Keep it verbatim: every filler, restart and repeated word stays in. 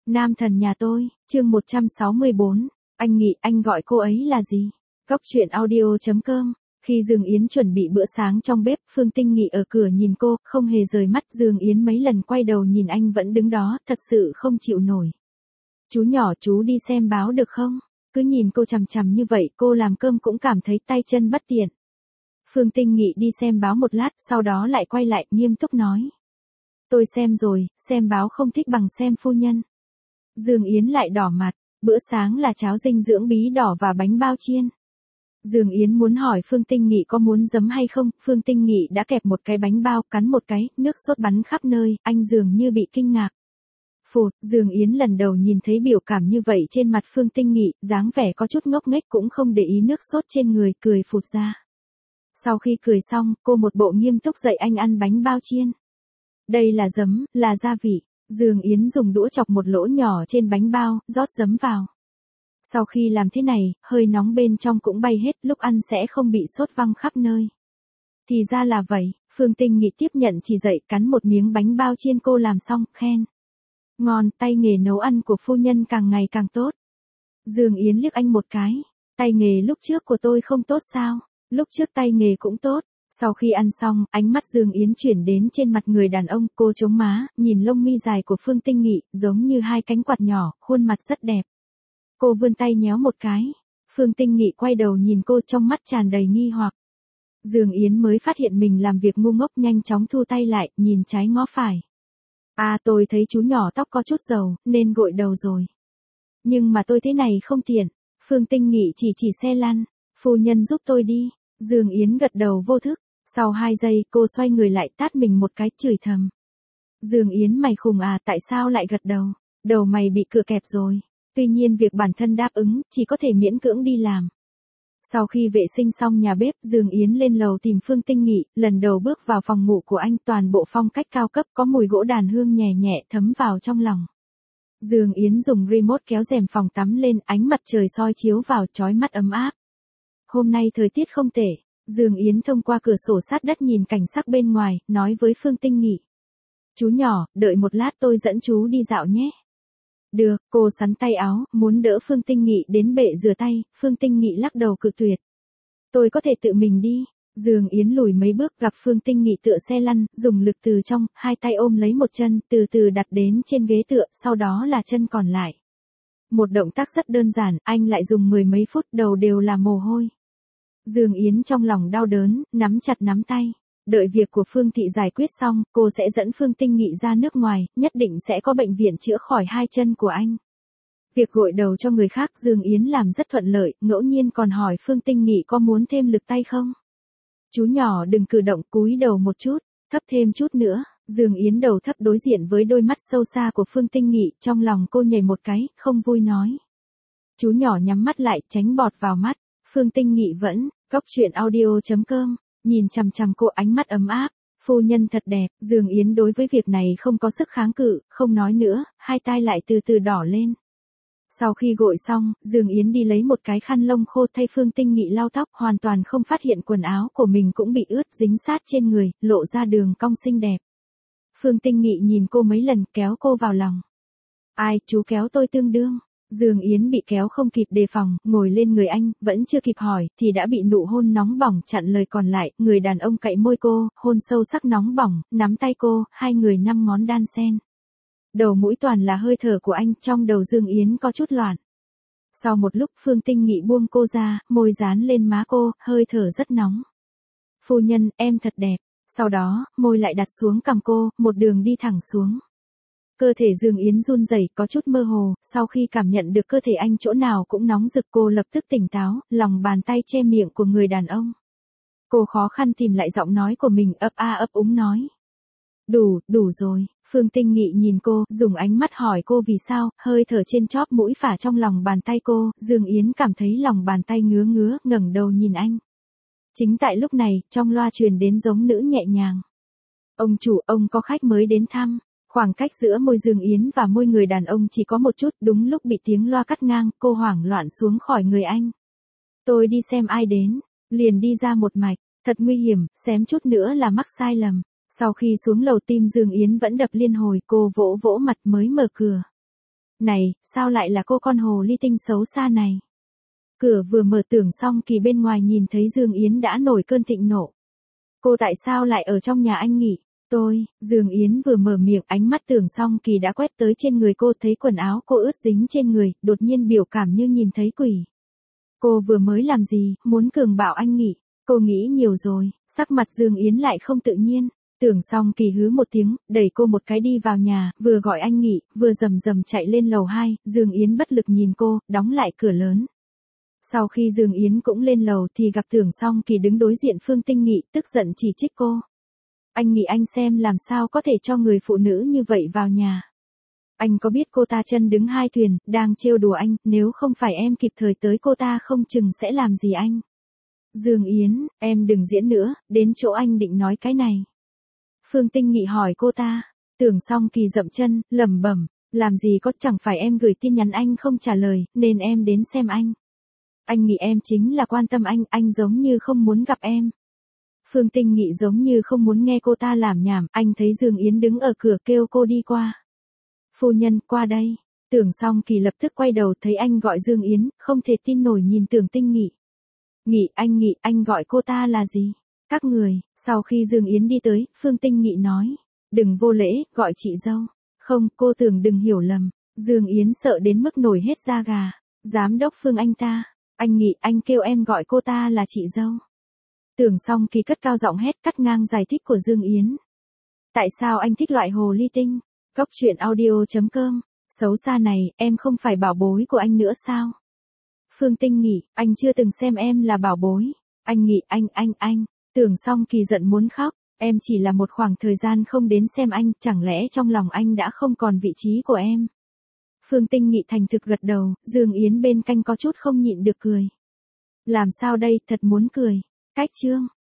Nam thần nhà tôi, chương một trăm sáu mươi bốn, anh nghĩ anh gọi cô ấy là gì? Góc truyện audio chấm com. Khi Dương Yến chuẩn bị bữa sáng trong bếp, Phương Tinh Nghị ở cửa nhìn cô, không hề rời mắt. Dương Yến mấy lần quay đầu nhìn anh vẫn đứng đó, thật sự không chịu nổi. Chú nhỏ, chú đi xem báo được không? Cứ nhìn cô chằm chằm như vậy, cô làm cơm cũng cảm thấy tay chân bất tiện. Phương Tinh Nghị đi xem báo một lát, sau đó lại quay lại, nghiêm túc nói. Tôi xem rồi, xem báo không thích bằng xem phu nhân. Dương Yến lại đỏ mặt, bữa sáng là cháo dinh dưỡng bí đỏ và bánh bao chiên. Dương Yến muốn hỏi Phương Tinh Nghị có muốn giấm hay không, Phương Tinh Nghị đã kẹp một cái bánh bao, cắn một cái, nước sốt bắn khắp nơi, anh dường như bị kinh ngạc. Phụt, Dương Yến lần đầu nhìn thấy biểu cảm như vậy trên mặt Phương Tinh Nghị, dáng vẻ có chút ngốc nghếch cũng không để ý nước sốt trên người, cười phụt ra. Sau khi cười xong, cô một bộ nghiêm túc dạy anh ăn bánh bao chiên. Đây là giấm, là gia vị. Dương Yến dùng đũa chọc một lỗ nhỏ trên bánh bao, rót giấm vào. Sau khi làm thế này, hơi nóng bên trong cũng bay hết, lúc ăn sẽ không bị sốt văng khắp nơi. Thì ra là vậy, Phương Tinh Nghị tiếp nhận chỉ dạy, cắn một miếng bánh bao chiên cô làm xong, khen. Ngon, tay nghề nấu ăn của phu nhân càng ngày càng tốt. Dương Yến liếc anh một cái, tay nghề lúc trước của tôi không tốt sao? Lúc trước tay nghề cũng tốt. Sau khi ăn xong, ánh mắt Dương Yến chuyển đến trên mặt người đàn ông, cô chống má, nhìn lông mi dài của Phương Tinh Nghị, giống như hai cánh quạt nhỏ, khuôn mặt rất đẹp. Cô vươn tay nhéo một cái. Phương Tinh Nghị quay đầu nhìn cô, trong mắt tràn đầy nghi hoặc. Dương Yến mới phát hiện mình làm việc ngu ngốc, nhanh chóng thu tay lại, nhìn trái ngó phải. À, tôi thấy chú nhỏ tóc có chút dầu, nên gội đầu rồi. Nhưng mà tôi thế này không tiện. Phương Tinh Nghị chỉ chỉ xe lăn. Phu nhân giúp tôi đi. Dương Yến gật đầu vô thức. Sau hai giây, cô xoay người lại, tát mình một cái, chửi thầm. Dương Yến, mày khùng à, tại sao lại gật đầu? Đầu mày bị cửa kẹp rồi. Tuy nhiên việc bản thân đáp ứng, chỉ có thể miễn cưỡng đi làm. Sau khi vệ sinh xong nhà bếp, Dương Yến lên lầu tìm Phương Tinh Nghị, lần đầu bước vào phòng ngủ của anh, toàn bộ phong cách cao cấp, có mùi gỗ đàn hương nhẹ nhẹ thấm vào trong lòng. Dương Yến dùng remote kéo rèm phòng tắm lên, ánh mặt trời soi chiếu vào, chói mắt ấm áp. Hôm nay thời tiết không tệ. Dương Yến thông qua cửa sổ sát đất nhìn cảnh sắc bên ngoài, nói với Phương Tinh Nghị. Chú nhỏ, đợi một lát tôi dẫn chú đi dạo nhé. Được, cô sắn tay áo, muốn đỡ Phương Tinh Nghị đến bệ rửa tay, Phương Tinh Nghị lắc đầu cự tuyệt. Tôi có thể tự mình đi. Dương Yến lùi mấy bước, gặp Phương Tinh Nghị tựa xe lăn, dùng lực từ trong, hai tay ôm lấy một chân, từ từ đặt đến trên ghế tựa, sau đó là chân còn lại. Một động tác rất đơn giản, anh lại dùng mười mấy phút, đầu đều là mồ hôi. Dương Yến trong lòng đau đớn, nắm chặt nắm tay. Đợi việc của Phương Thị giải quyết xong, cô sẽ dẫn Phương Tinh Nghị ra nước ngoài, nhất định sẽ có bệnh viện chữa khỏi hai chân của anh. Việc gội đầu cho người khác Dương Yến làm rất thuận lợi, ngẫu nhiên còn hỏi Phương Tinh Nghị có muốn thêm lực tay không? Chú nhỏ đừng cử động, cúi đầu một chút, thấp thêm chút nữa. Dương Yến đầu thấp đối diện với đôi mắt sâu xa của Phương Tinh Nghị, trong lòng cô nhảy một cái, không vui nói. Chú nhỏ nhắm mắt lại, tránh bọt vào mắt. Phương Tinh Nghị vẫn, góc truyện audio chấm com, nhìn chằm chằm cô, ánh mắt ấm áp. Phu nhân thật đẹp. Dương Yến đối với việc này không có sức kháng cự, không nói nữa, hai tai lại từ từ đỏ lên. Sau khi gội xong, Dương Yến đi lấy một cái khăn lông khô thay Phương Tinh Nghị lau tóc, hoàn toàn không phát hiện quần áo của mình cũng bị ướt dính sát trên người, lộ ra đường cong xinh đẹp. Phương Tinh Nghị nhìn cô mấy lần, kéo cô vào lòng. Ai, chú kéo tôi tương đương. Dương Yến bị kéo không kịp đề phòng, ngồi lên người anh, vẫn chưa kịp hỏi, thì đã bị nụ hôn nóng bỏng chặn lời còn lại, người đàn ông cậy môi cô, hôn sâu sắc nóng bỏng, nắm tay cô, hai người năm ngón đan sen. Đầu mũi toàn là hơi thở của anh, trong đầu Dương Yến có chút loạn. Sau một lúc Phương Tinh Nghị buông cô ra, môi dán lên má cô, hơi thở rất nóng. Phu nhân, em thật đẹp. Sau đó, môi lại đặt xuống cằm cô, một đường đi thẳng xuống. Cơ thể Dương Yến run rẩy, có chút mơ hồ, sau khi cảm nhận được cơ thể anh chỗ nào cũng nóng rực, cô lập tức tỉnh táo, lòng bàn tay che miệng của người đàn ông. Cô khó khăn tìm lại giọng nói của mình, ấp a ấp úng nói. Đủ, đủ rồi. Phương Tinh Nghị nhìn cô, dùng ánh mắt hỏi cô vì sao, hơi thở trên chóp mũi phả trong lòng bàn tay cô, Dương Yến cảm thấy lòng bàn tay ngứa ngứa, ngẩng đầu nhìn anh. Chính tại lúc này, trong loa truyền đến giống nữ nhẹ nhàng. Ông chủ, ông có khách mới đến thăm. Khoảng cách giữa môi Dương Yến và môi người đàn ông chỉ có một chút, đúng lúc bị tiếng loa cắt ngang, cô hoảng loạn xuống khỏi người anh. Tôi đi xem ai đến, liền đi ra một mạch, thật nguy hiểm, xém chút nữa là mắc sai lầm. Sau khi xuống lầu tim Dương Yến vẫn đập liên hồi, cô vỗ vỗ mặt mới mở cửa. Này, sao lại là cô con hồ ly tinh xấu xa này? Cửa vừa mở Tưởng Song Kỳ bên ngoài nhìn thấy Dương Yến đã nổi cơn thịnh nộ. Cô tại sao lại ở trong nhà anh nghỉ? Tôi, Dương Yến vừa mở miệng, ánh mắt Tưởng Song Kỳ đã quét tới trên người cô, thấy quần áo cô ướt dính trên người, đột nhiên biểu cảm như nhìn thấy quỷ. Cô vừa mới làm gì, muốn cường bảo anh nghỉ? Cô nghĩ nhiều rồi, sắc mặt Dương Yến lại không tự nhiên. Tưởng Song Kỳ hứ một tiếng, đẩy cô một cái đi vào nhà, vừa gọi anh nghỉ, vừa rầm rầm chạy lên lầu hai, Dương Yến bất lực nhìn cô, đóng lại cửa lớn. Sau khi Dương Yến cũng lên lầu thì gặp Tưởng Song Kỳ đứng đối diện Phương Tinh Nghị, tức giận chỉ trích cô. Anh nghĩ anh xem làm sao có thể cho người phụ nữ như vậy vào nhà. Anh có biết cô ta chân đứng hai thuyền, đang trêu đùa anh, nếu không phải em kịp thời tới cô ta không chừng sẽ làm gì anh. Dương Yến, em đừng diễn nữa, đến chỗ anh định nói cái này. Phương Tinh Nghị hỏi cô ta. Tưởng Song Kỳ dậm chân, lẩm bẩm, làm gì có, chẳng phải em gửi tin nhắn anh không trả lời, nên em đến xem anh. Anh nghĩ em chính là quan tâm anh, anh giống như không muốn gặp em. Phương Tinh Nghị giống như không muốn nghe cô ta làm nhảm, anh thấy Dương Yến đứng ở cửa kêu cô đi qua. Phu nhân, qua đây. Tưởng Song Kỳ lập tức quay đầu thấy anh gọi Dương Yến, không thể tin nổi nhìn Tưởng Tinh Nghị. Nghị, anh Nghị, anh gọi cô ta là gì? Các người, sau khi Dương Yến đi tới, Phương Tinh Nghị nói. Đừng vô lễ, gọi chị dâu. Không, cô tưởng đừng hiểu lầm. Dương Yến sợ đến mức nổi hết da gà. Giám đốc Phương anh ta. Anh Nghị, anh kêu em gọi cô ta là chị dâu. Tưởng Song Kỳ cất cao giọng hét cắt ngang giải thích của Dương Yến. Tại sao anh thích loại hồ ly tinh? Cốc truyện audio chấm com. Xấu xa này, em không phải bảo bối của anh nữa sao? Phương Tinh Nghị, anh chưa từng xem em là bảo bối. Anh Nghị, anh, anh, anh. Tưởng Song Kỳ giận muốn khóc. Em chỉ là một khoảng thời gian không đến xem anh, chẳng lẽ trong lòng anh đã không còn vị trí của em? Phương Tinh Nghị thành thực gật đầu, Dương Yến bên cạnh có chút không nhịn được cười. Làm sao đây, thật muốn cười. Cách chương.